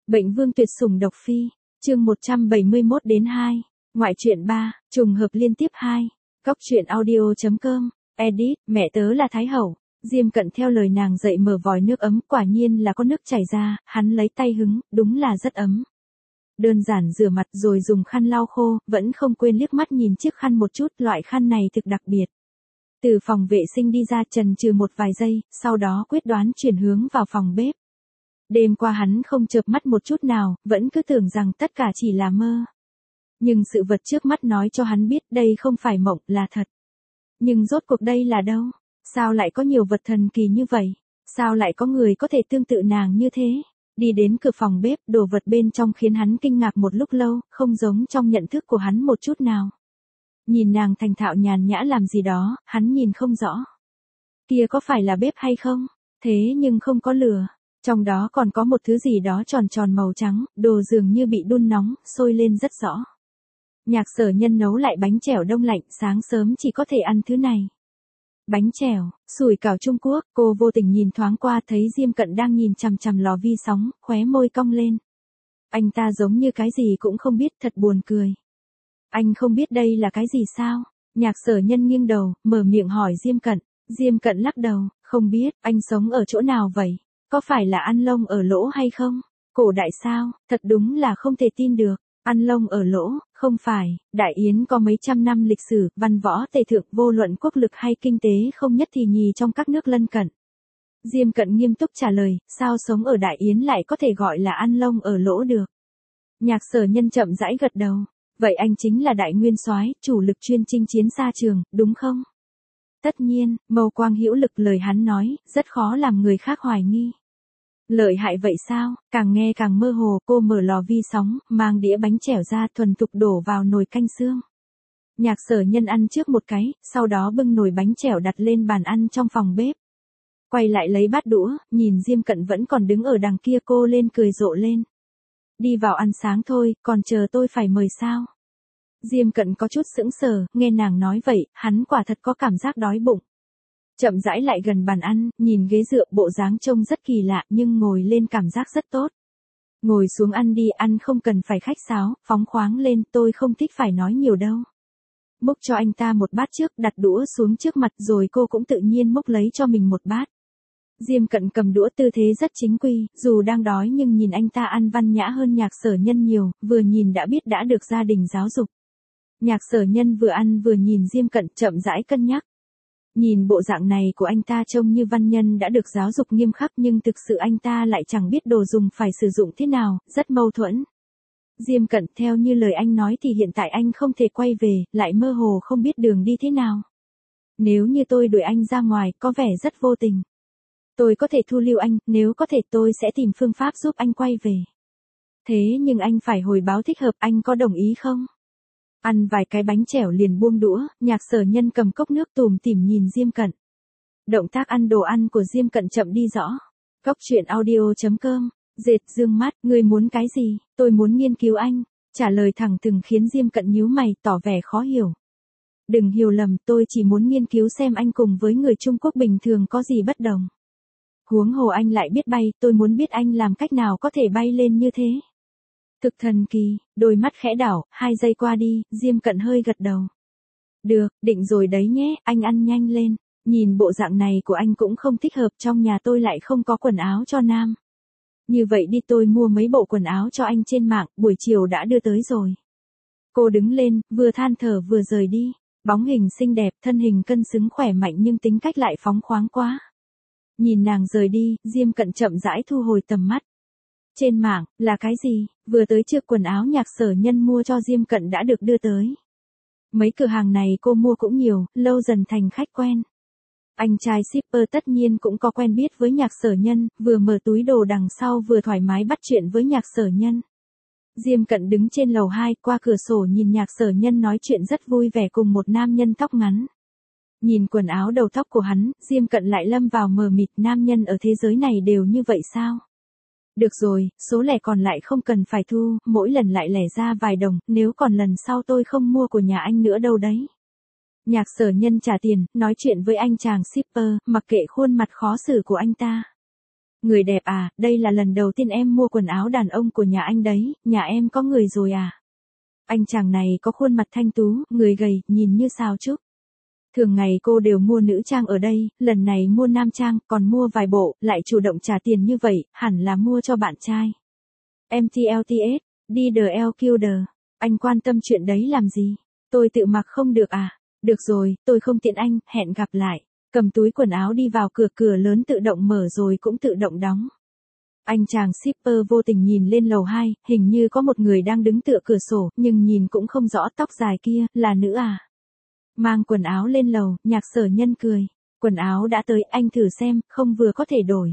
Bệnh Vương tuyệt sủng độc phi, chương 171-2, ngoại truyện 3, trùng hợp liên tiếp 2, Cóc truyện audio.com, edit, mẹ tớ là Thái Hậu. Diêm Cận theo lời nàng dậy mở vòi nước ấm, quả nhiên là có nước chảy ra, hắn lấy tay hứng, đúng là rất ấm. Đơn giản rửa mặt rồi dùng khăn lau khô, vẫn không quên liếc mắt nhìn chiếc khăn một chút, loại khăn này thực đặc biệt. Từ phòng vệ sinh đi ra chần chừ một vài giây, sau đó quyết đoán chuyển hướng vào phòng bếp. Đêm qua hắn không chợp mắt một chút nào, vẫn cứ tưởng rằng tất cả chỉ là mơ. Nhưng sự vật trước mắt nói cho hắn biết đây không phải mộng, là thật. Nhưng rốt cuộc đây là đâu? Sao lại có nhiều vật thần kỳ như vậy? Sao lại có người có thể tương tự nàng như thế? Đi đến cửa phòng bếp, đồ vật bên trong khiến hắn kinh ngạc một lúc lâu, không giống trong nhận thức của hắn một chút nào. Nhìn nàng thành thạo nhàn nhã làm gì đó, hắn nhìn không rõ. Kia có phải là bếp hay không? Thế nhưng không có lửa. Trong đó còn có một thứ gì đó tròn tròn màu trắng, đồ dường như bị đun nóng, sôi lên rất rõ. Nhạc Sở Nhân nấu lại bánh chèo đông lạnh, sáng sớm chỉ có thể ăn thứ này. Bánh chèo, sủi cảo Trung Quốc, cô vô tình nhìn thoáng qua thấy Diêm Cận đang nhìn chằm chằm lò vi sóng, khóe môi cong lên. Anh ta giống như cái gì cũng không biết, thật buồn cười. Anh không biết đây là cái gì sao? Nhạc Sở Nhân nghiêng đầu, mở miệng hỏi Diêm Cận. Diêm Cận lắc đầu, không biết, anh sống ở chỗ nào vậy? Có phải là ăn lông ở lỗ hay không? Cổ đại sao? Thật đúng là không thể tin được. Ăn lông ở lỗ, không phải, Đại Yến có mấy trăm năm lịch sử, văn võ tề thượng vô luận quốc lực hay kinh tế không nhất thì nhì trong các nước lân cận. Diêm Cận nghiêm túc trả lời, sao sống ở Đại Yến lại có thể gọi là ăn lông ở lỗ được? Nhạc Sở Nhân chậm rãi gật đầu, vậy anh chính là đại nguyên soái, chủ lực chuyên chinh chiến xa trường, đúng không? Tất nhiên, mâu quang hữu lực, lời hắn nói, rất khó làm người khác hoài nghi. Lợi hại vậy sao? Càng nghe càng mơ hồ, cô mở lò vi sóng, mang đĩa bánh chèo ra thuần thục đổ vào nồi canh xương. Nhạc Sở Nhân ăn trước một cái, sau đó bưng nồi bánh chèo đặt lên bàn ăn trong phòng bếp. Quay lại lấy bát đũa, nhìn Diêm Cận vẫn còn đứng ở đằng kia, cô lên cười rộ lên. Đi vào ăn sáng thôi, còn chờ tôi phải mời sao? Diêm Cận có chút sững sờ, nghe nàng nói vậy, hắn quả thật có cảm giác đói bụng. Chậm rãi lại gần bàn ăn, nhìn ghế dựa, bộ dáng trông rất kỳ lạ nhưng ngồi lên cảm giác rất tốt. Ngồi xuống ăn đi, ăn không cần phải khách sáo, phóng khoáng lên, tôi không thích phải nói nhiều đâu. Múc cho anh ta một bát trước, đặt đũa xuống trước mặt rồi cô cũng tự nhiên múc lấy cho mình một bát. Diêm Cận cầm đũa tư thế rất chính quy, dù đang đói nhưng nhìn anh ta ăn văn nhã hơn Nhạc Sở Nhân nhiều, vừa nhìn đã biết đã được gia đình giáo dục. Nhạc Sở Nhân vừa ăn vừa nhìn Diêm Cận, chậm rãi cân nhắc. Nhìn bộ dạng này của anh ta trông như văn nhân đã được giáo dục nghiêm khắc nhưng thực sự anh ta lại chẳng biết đồ dùng phải sử dụng thế nào, rất mâu thuẫn. Diêm Cận, theo như lời anh nói thì hiện tại anh không thể quay về, lại mơ hồ không biết đường đi thế nào. Nếu như tôi đuổi anh ra ngoài, có vẻ rất vô tình. Tôi có thể thu lưu anh, nếu có thể tôi sẽ tìm phương pháp giúp anh quay về. Thế nhưng anh phải hồi báo thích hợp, anh có đồng ý không? Ăn vài cái bánh chèo liền buông đũa, Nhạc Sở Nhân cầm cốc nước tủm tỉm nhìn Diêm Cận. Động tác ăn đồ ăn của Diêm Cận chậm đi rõ. Cóc truyện audio.com, dệt dương mắt, ngươi muốn cái gì? Tôi muốn nghiên cứu anh. Trả lời thẳng thừng khiến Diêm Cận nhíu mày, tỏ vẻ khó hiểu. Đừng hiểu lầm, tôi chỉ muốn nghiên cứu xem anh cùng với người Trung Quốc bình thường có gì bất đồng. Huống hồ anh lại biết bay, tôi muốn biết anh làm cách nào có thể bay lên như thế. Thực thần kỳ, đôi mắt khẽ đảo, 2 giây qua đi, Diêm Cận hơi gật đầu. Được, định rồi đấy nhé, anh ăn nhanh lên, nhìn bộ dạng này của anh cũng không thích hợp, trong nhà tôi lại không có quần áo cho nam. Như vậy đi, tôi mua mấy bộ quần áo cho anh trên mạng, buổi chiều đã đưa tới rồi. Cô đứng lên, vừa than thở vừa rời đi, bóng hình xinh đẹp, thân hình cân xứng khỏe mạnh nhưng tính cách lại phóng khoáng quá. Nhìn nàng rời đi, Diêm Cận chậm rãi thu hồi tầm mắt. Trên mạng, là cái gì? Vừa tới trước quần áo Nhạc Sở Nhân mua cho Diêm Cận đã được đưa tới. Mấy cửa hàng này cô mua cũng nhiều, lâu dần thành khách quen. Anh trai shipper tất nhiên cũng có quen biết với Nhạc Sở Nhân, vừa mở túi đồ đằng sau vừa thoải mái bắt chuyện với Nhạc Sở Nhân. Diêm Cận đứng trên lầu 2, qua cửa sổ nhìn Nhạc Sở Nhân nói chuyện rất vui vẻ cùng một nam nhân tóc ngắn. Nhìn quần áo đầu tóc của hắn, Diêm Cận lại lâm vào mờ mịt, nam nhân ở thế giới này đều như vậy sao? Được rồi, số lẻ còn lại không cần phải thu, mỗi lần lại lẻ ra vài đồng, nếu còn lần sau tôi không mua của nhà anh nữa đâu đấy. Nhạc Sở Nhân trả tiền, nói chuyện với anh chàng shipper, mặc kệ khuôn mặt khó xử của anh ta. Người đẹp à, đây là lần đầu tiên em mua quần áo đàn ông của nhà anh đấy, nhà em có người rồi à? Anh chàng này có khuôn mặt thanh tú, người gầy, nhìn như sao trúc. Thường ngày cô đều mua nữ trang ở đây, lần này mua nam trang, còn mua vài bộ, lại chủ động trả tiền như vậy, hẳn là mua cho bạn trai. MTLTS, đi the LQD, anh quan tâm chuyện đấy làm gì? Tôi tự mặc không được à? Được rồi, tôi không tiện anh, hẹn gặp lại. Cầm túi quần áo đi vào cửa, cửa lớn tự động mở rồi cũng tự động đóng. Anh chàng shipper vô tình nhìn lên lầu 2, hình như có một người đang đứng tựa cửa sổ, nhưng nhìn cũng không rõ, tóc dài kia, là nữ à? Mang quần áo lên lầu, Nhạc Sở Nhân cười. Quần áo đã tới, anh thử xem, không vừa có thể đổi.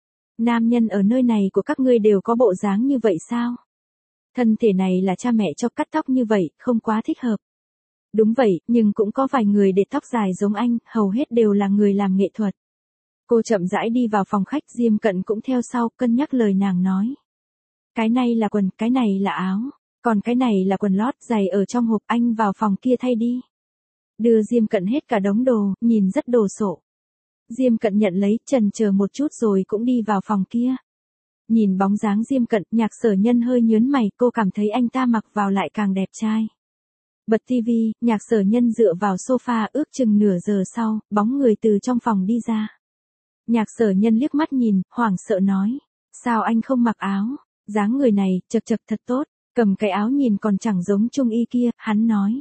Nam nhân ở nơi này của các ngươi đều có bộ dáng như vậy sao? Thân thể này là cha mẹ cho cắt tóc như vậy, không quá thích hợp. Đúng vậy, nhưng cũng có vài người để tóc dài giống anh, hầu hết đều là người làm nghệ thuật. Cô chậm rãi đi vào phòng khách, Diêm Cận cũng theo sau, cân nhắc lời nàng nói. Cái này là quần, cái này là áo, còn cái này là quần lót, giày ở trong hộp, anh vào phòng kia thay đi. Đưa Diêm Cận hết cả đống đồ, nhìn rất đồ sộ. Diêm Cận nhận lấy, chần chờ một chút rồi cũng đi vào phòng kia. Nhìn bóng dáng Diêm Cận, Nhạc Sở Nhân hơi nhớn mày, cô cảm thấy anh ta mặc vào lại càng đẹp trai. Bật tivi, Nhạc Sở Nhân dựa vào sofa, ước chừng nửa giờ sau, bóng người từ trong phòng đi ra. Nhạc Sở Nhân liếc mắt nhìn, hoảng sợ nói. Sao anh không mặc áo? Dáng người này, chật chật thật tốt, cầm cái áo nhìn còn chẳng giống trung y kia, hắn nói.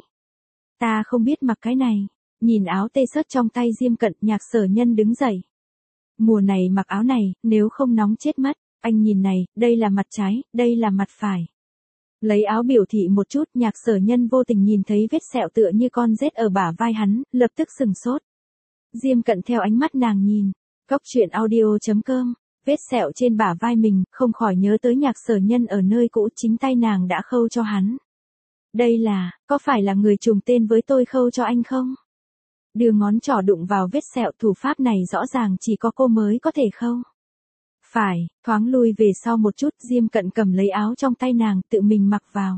Ta không biết mặc cái này. Nhìn áo tê sớt trong tay Diêm Cận, Nhạc Sở Nhân đứng dậy. Mùa này mặc áo này, nếu không nóng chết mất. Anh nhìn này, đây là mặt trái, đây là mặt phải. Lấy áo biểu thị một chút, Nhạc Sở Nhân vô tình nhìn thấy vết sẹo tựa như con rết ở bả vai hắn, lập tức sừng sốt. Diêm Cận theo ánh mắt nàng nhìn. Góc truyện audio.com, vết sẹo trên bả vai mình, không khỏi nhớ tới Nhạc Sở Nhân ở nơi cũ, chính tay nàng đã khâu cho hắn. Đây là, có phải là người trùng tên với tôi khâu cho anh không? Đưa ngón trỏ đụng vào vết sẹo, thủ pháp này rõ ràng chỉ có cô mới có thể khâu. Phải, thoáng lui về sau một chút, Diêm Cận cầm lấy áo trong tay nàng, tự mình mặc vào.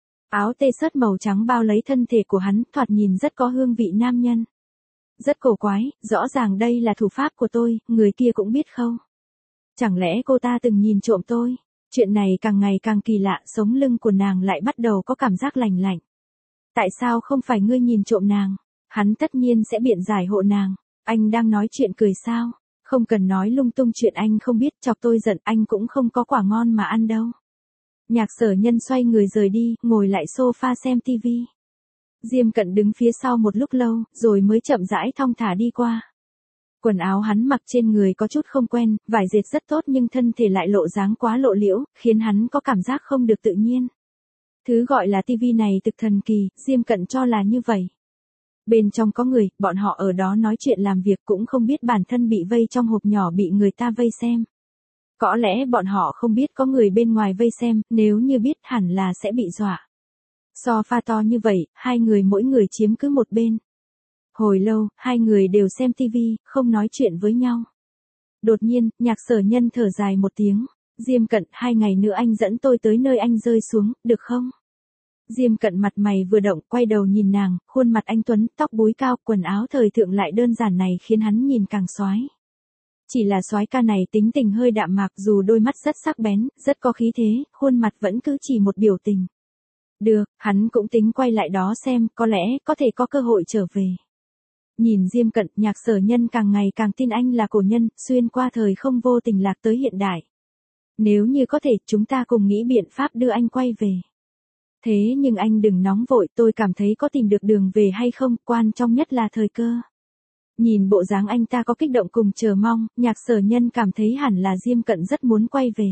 Áo tê sớt màu trắng bao lấy thân thể của hắn, thoạt nhìn rất có hương vị nam nhân. Rất cổ quái, rõ ràng đây là thủ pháp của tôi, người kia cũng biết khâu. Chẳng lẽ cô ta từng nhìn trộm tôi? Chuyện này càng ngày càng kỳ lạ, sống lưng của nàng lại bắt đầu có cảm giác lành lạnh. Tại sao không phải ngươi nhìn trộm nàng? Hắn tất nhiên sẽ biện giải hộ nàng. Anh đang nói chuyện cười sao? Không cần nói lung tung chuyện anh không biết, chọc tôi giận, anh cũng không có quả ngon mà ăn đâu. Nhạc Sở Nhân xoay người rời đi, ngồi lại sofa xem tivi. Diêm Cận đứng phía sau một lúc lâu, rồi mới chậm rãi thong thả đi qua. Quần áo hắn mặc trên người có chút không quen, vải dệt rất tốt nhưng thân thể lại lộ dáng quá lộ liễu, khiến hắn có cảm giác không được tự nhiên. Thứ gọi là tivi này thực thần kỳ, Diêm Cận cho là như vậy. Bên trong có người, bọn họ ở đó nói chuyện làm việc cũng không biết bản thân bị vây trong hộp nhỏ bị người ta vây xem. Có lẽ bọn họ không biết có người bên ngoài vây xem, nếu như biết hẳn là sẽ bị dọa. Sofa to như vậy, hai người mỗi người chiếm cứ một bên. Hồi lâu, hai người đều xem tivi, không nói chuyện với nhau. Đột nhiên, Nhạc Sở Nhân thở dài một tiếng. Diêm Cận, 2 ngày nữa anh dẫn tôi tới nơi anh rơi xuống, được không? Diêm Cận mặt mày vừa động, quay đầu nhìn nàng, khuôn mặt anh tuấn, tóc búi cao, quần áo thời thượng lại đơn giản này khiến hắn nhìn càng soái. Chỉ là soái ca này tính tình hơi đạm mạc, dù đôi mắt rất sắc bén, rất có khí thế, khuôn mặt vẫn cứ chỉ một biểu tình. Được, hắn cũng tính quay lại đó xem, có lẽ có thể có cơ hội trở về. Nhìn Diêm Cận, Nhạc Sở Nhân càng ngày càng tin anh là cổ nhân, xuyên qua thời không vô tình lạc tới hiện đại. Nếu như có thể, chúng ta cùng nghĩ biện pháp đưa anh quay về. Thế nhưng anh đừng nóng vội, tôi cảm thấy có tìm được đường về hay không, quan trọng nhất là thời cơ. Nhìn bộ dáng anh ta có kích động cùng chờ mong, Nhạc Sở Nhân cảm thấy hẳn là Diêm Cận rất muốn quay về.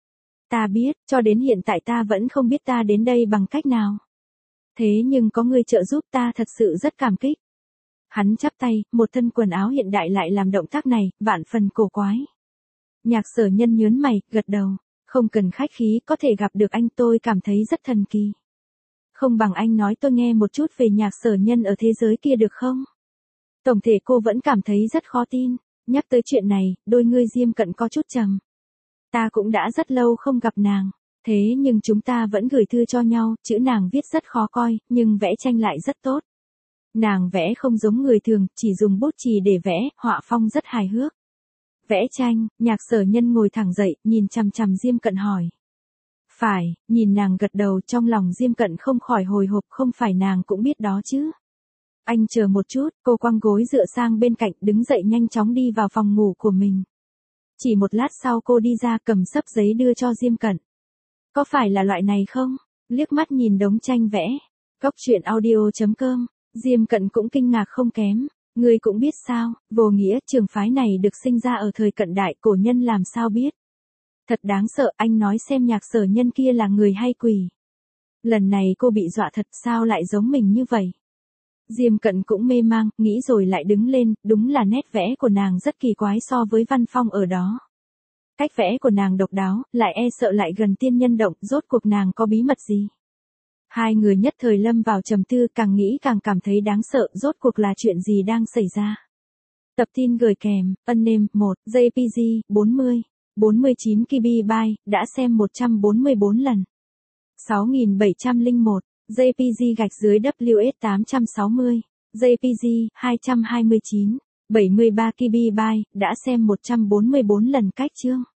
Ta biết, cho đến hiện tại ta vẫn không biết ta đến đây bằng cách nào. Thế nhưng có người trợ giúp ta thật sự rất cảm kích. Hắn chắp tay, một thân quần áo hiện đại lại làm động tác này, vạn phần cổ quái. Nhạc Sở Nhân nhớn mày, gật đầu. Không cần khách khí, có thể gặp được anh tôi cảm thấy rất thần kỳ. Không bằng anh nói tôi nghe một chút về Nhạc Sở Nhân ở thế giới kia được không? Tổng thể cô vẫn cảm thấy rất khó tin. Nhắc tới chuyện này, đôi ngươi Diêm Cận có chút trầm. Ta cũng đã rất lâu không gặp nàng. Thế nhưng chúng ta vẫn gửi thư cho nhau, chữ nàng viết rất khó coi, nhưng vẽ tranh lại rất tốt. Nàng vẽ không giống người thường, chỉ dùng bút chì để vẽ, họa phong rất hài hước. Vẽ tranh, Nhạc Sở Nhân ngồi thẳng dậy, nhìn chằm chằm Diêm Cận hỏi. Phải, nhìn nàng gật đầu, trong lòng Diêm Cận không khỏi hồi hộp, không phải nàng cũng biết đó chứ. Anh chờ một chút, cô quăng gối dựa sang bên cạnh, đứng dậy nhanh chóng đi vào phòng ngủ của mình. Chỉ một lát sau cô đi ra, cầm xấp giấy đưa cho Diêm Cận. Có phải là loại này không? Liếc mắt nhìn đống tranh vẽ. Cóc truyện audio.com, Diêm Cận cũng kinh ngạc không kém. Ngươi cũng biết sao, vô nghĩa, trường phái này được sinh ra ở thời cận đại, cổ nhân làm sao biết. Thật đáng sợ, anh nói xem Nhạc Sở Nhân kia là người hay quỷ. Lần này cô bị dọa thật, sao lại giống mình như vậy? Diêm Cận cũng mê mang, nghĩ rồi lại đứng lên, đúng là nét vẽ của nàng rất kỳ quái so với văn phong ở đó. Cách vẽ của nàng độc đáo, lại e sợ lại gần tiên nhân động, rốt cuộc nàng có bí mật gì? Hai người nhất thời lâm vào trầm tư, càng nghĩ càng cảm thấy đáng sợ, rốt cuộc là chuyện gì đang xảy ra. Tập tin gửi kèm, Unname 1, JPG, 40, 49 KB, đã xem 144 lần. 6701, JPG gạch dưới WS 860, JPG, 229, 73 KB, đã xem 144 lần cách chương.